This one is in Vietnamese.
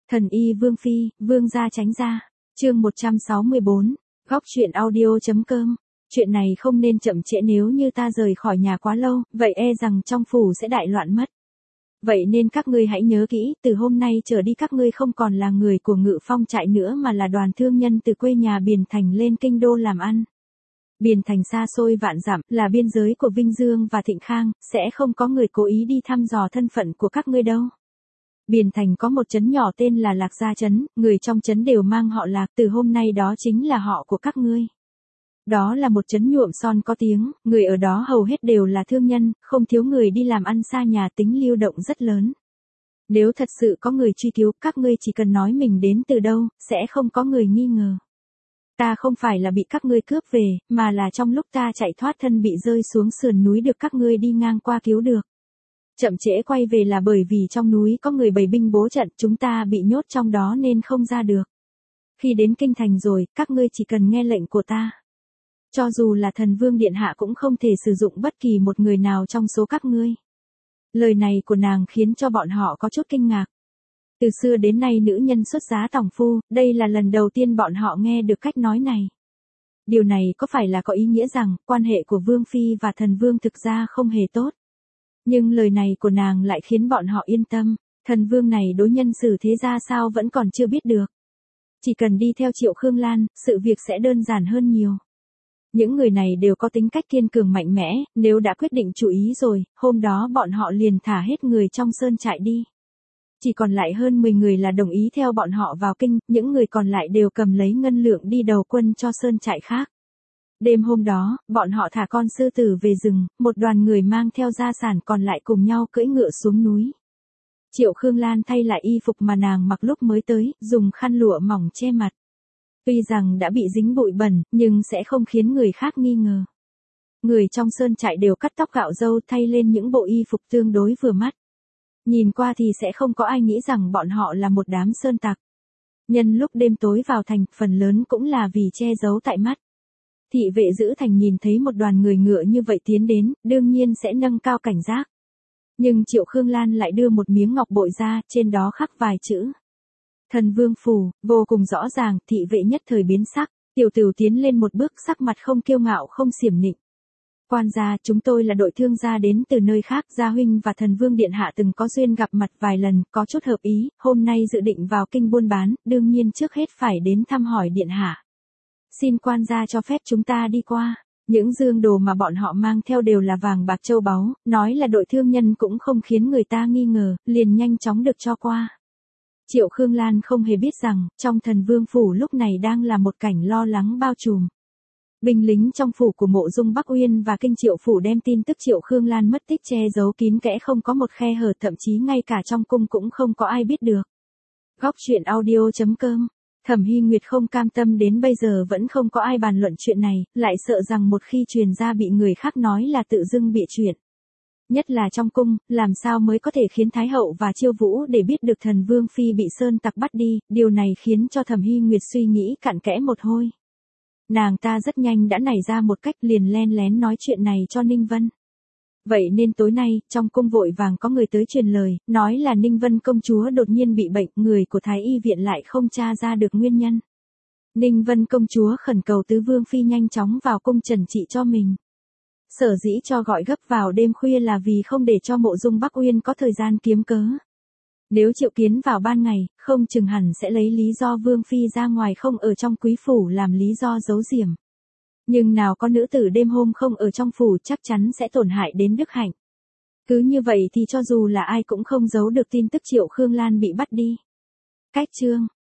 Thần y Vương Phi, Vương gia tránh ra. Chương 164, góc truyện audio.com. Chuyện này không nên chậm trễ, nếu như ta rời khỏi nhà quá lâu, vậy e rằng trong phủ sẽ đại loạn mất. Vậy nên các ngươi hãy nhớ kỹ, từ hôm nay trở đi các ngươi không còn là người của Ngự Phong trại nữa mà là đoàn thương nhân từ quê nhà Biền Thành lên kinh đô làm ăn. Biền Thành xa xôi vạn dặm, là biên giới của Vinh Dương và Thịnh Khang, sẽ không có người cố ý đi thăm dò thân phận của các ngươi đâu. Biền Thành có một trấn nhỏ tên là Lạc Gia Trấn, người trong trấn đều mang họ Lạc, từ hôm nay đó chính là họ của các ngươi. Đó là một trấn nhuộm son có tiếng, người ở đó hầu hết đều là thương nhân, không thiếu người đi làm ăn xa nhà, tính lưu động rất lớn. Nếu thật sự có người truy cứu, các ngươi chỉ cần nói mình đến từ đâu, sẽ không có người nghi ngờ. Ta không phải là bị các ngươi cướp về, mà là trong lúc ta chạy thoát thân bị rơi xuống sườn núi được các ngươi đi ngang qua cứu được. Chậm trễ quay về là bởi vì trong núi có người bày binh bố trận, chúng ta bị nhốt trong đó nên không ra được. Khi đến kinh thành rồi, các ngươi chỉ cần nghe lệnh của ta. Cho dù là thần vương điện hạ cũng không thể sử dụng bất kỳ một người nào trong số các ngươi. Lời này của nàng khiến cho bọn họ có chút kinh ngạc. Từ xưa đến nay nữ nhân xuất giá tòng phu, đây là lần đầu tiên bọn họ nghe được cách nói này. Điều này có phải là có ý nghĩa rằng, quan hệ của Vương Phi và thần vương thực ra không hề tốt. Nhưng lời này của nàng lại khiến bọn họ yên tâm, thần vương này đối nhân xử thế ra sao vẫn còn chưa biết được. Chỉ cần đi theo Triệu Khương Lan, sự việc sẽ đơn giản hơn nhiều. Những người này đều có tính cách kiên cường mạnh mẽ, nếu đã quyết định chủ ý rồi, hôm đó bọn họ liền thả hết người trong sơn trại đi. Chỉ còn lại hơn 10 người là đồng ý theo bọn họ vào kinh, những người còn lại đều cầm lấy ngân lượng đi đầu quân cho sơn trại khác. Đêm hôm đó, bọn họ thả con sư tử về rừng, một đoàn người mang theo gia sản còn lại cùng nhau cưỡi ngựa xuống núi. Triệu Khương Lan thay lại y phục mà nàng mặc lúc mới tới, dùng khăn lụa mỏng che mặt. Tuy rằng đã bị dính bụi bẩn, nhưng sẽ không khiến người khác nghi ngờ. Người trong sơn trại đều cắt tóc gạo râu thay lên những bộ y phục tương đối vừa mắt. Nhìn qua thì sẽ không có ai nghĩ rằng bọn họ là một đám sơn tặc. Nhân lúc đêm tối vào thành, phần lớn cũng là vì che giấu tại mắt. Thị vệ giữ thành nhìn thấy một đoàn người ngựa như vậy tiến đến, đương nhiên sẽ nâng cao cảnh giác. Nhưng Triệu Khương Lan lại đưa một miếng ngọc bội ra, trên đó khắc vài chữ. Thần vương phủ, vô cùng rõ ràng, thị vệ nhất thời biến sắc, tiểu tử tiến lên một bước, sắc mặt không kiêu ngạo không xiểm nịnh. Quan gia, chúng tôi là đội thương gia đến từ nơi khác, gia huynh và thần vương điện hạ từng có duyên gặp mặt vài lần, có chút hợp ý, hôm nay dự định vào kinh buôn bán, đương nhiên trước hết phải đến thăm hỏi điện hạ. Xin quan gia cho phép chúng ta đi qua. Những dương đồ mà bọn họ mang theo đều là vàng bạc châu báu, nói là đội thương nhân cũng không khiến người ta nghi ngờ, liền nhanh chóng được cho qua. Triệu Khương Lan không hề biết rằng, trong thần vương phủ lúc này đang là một cảnh lo lắng bao trùm. Binh lính trong phủ của Mộ Dung Bắc Uyên và kinh Triệu phủ đem tin tức Triệu Khương Lan mất tích che giấu kín kẽ, không có một khe hở, thậm chí ngay cả trong cung cũng không có ai biết được. Góc truyện audio.com. Thẩm Hy Nguyệt không cam tâm đến bây giờ vẫn không có ai bàn luận chuyện này, lại sợ rằng một khi truyền ra bị người khác nói là tự dưng bịa chuyện. Nhất là trong cung, làm sao mới có thể khiến Thái hậu và Chiêu Vũ để biết được thần Vương Phi bị sơn tặc bắt đi, điều này khiến cho Thẩm Hy Nguyệt suy nghĩ cặn kẽ một hồi. Nàng ta rất nhanh đã nảy ra một cách, liền len lén nói chuyện này cho Ninh Vân. Vậy nên tối nay, trong cung vội vàng có người tới truyền lời, nói là Ninh Vân công chúa đột nhiên bị bệnh, người của Thái y viện lại không tra ra được nguyên nhân. Ninh Vân công chúa khẩn cầu tứ Vương Phi nhanh chóng vào cung trần trị cho mình. Sở dĩ cho gọi gấp vào đêm khuya là vì không để cho Mộ Dung Bắc Uyên có thời gian kiếm cớ. Nếu triệu kiến vào ban ngày, không chừng hẳn sẽ lấy lý do Vương Phi ra ngoài không ở trong quý phủ làm lý do giấu giểm. Nhưng nào có nữ tử đêm hôm không ở trong phủ, chắc chắn sẽ tổn hại đến đức hạnh. Cứ như vậy thì cho dù là ai cũng không giấu được tin tức Triệu Khương Lan bị bắt đi. Cách chương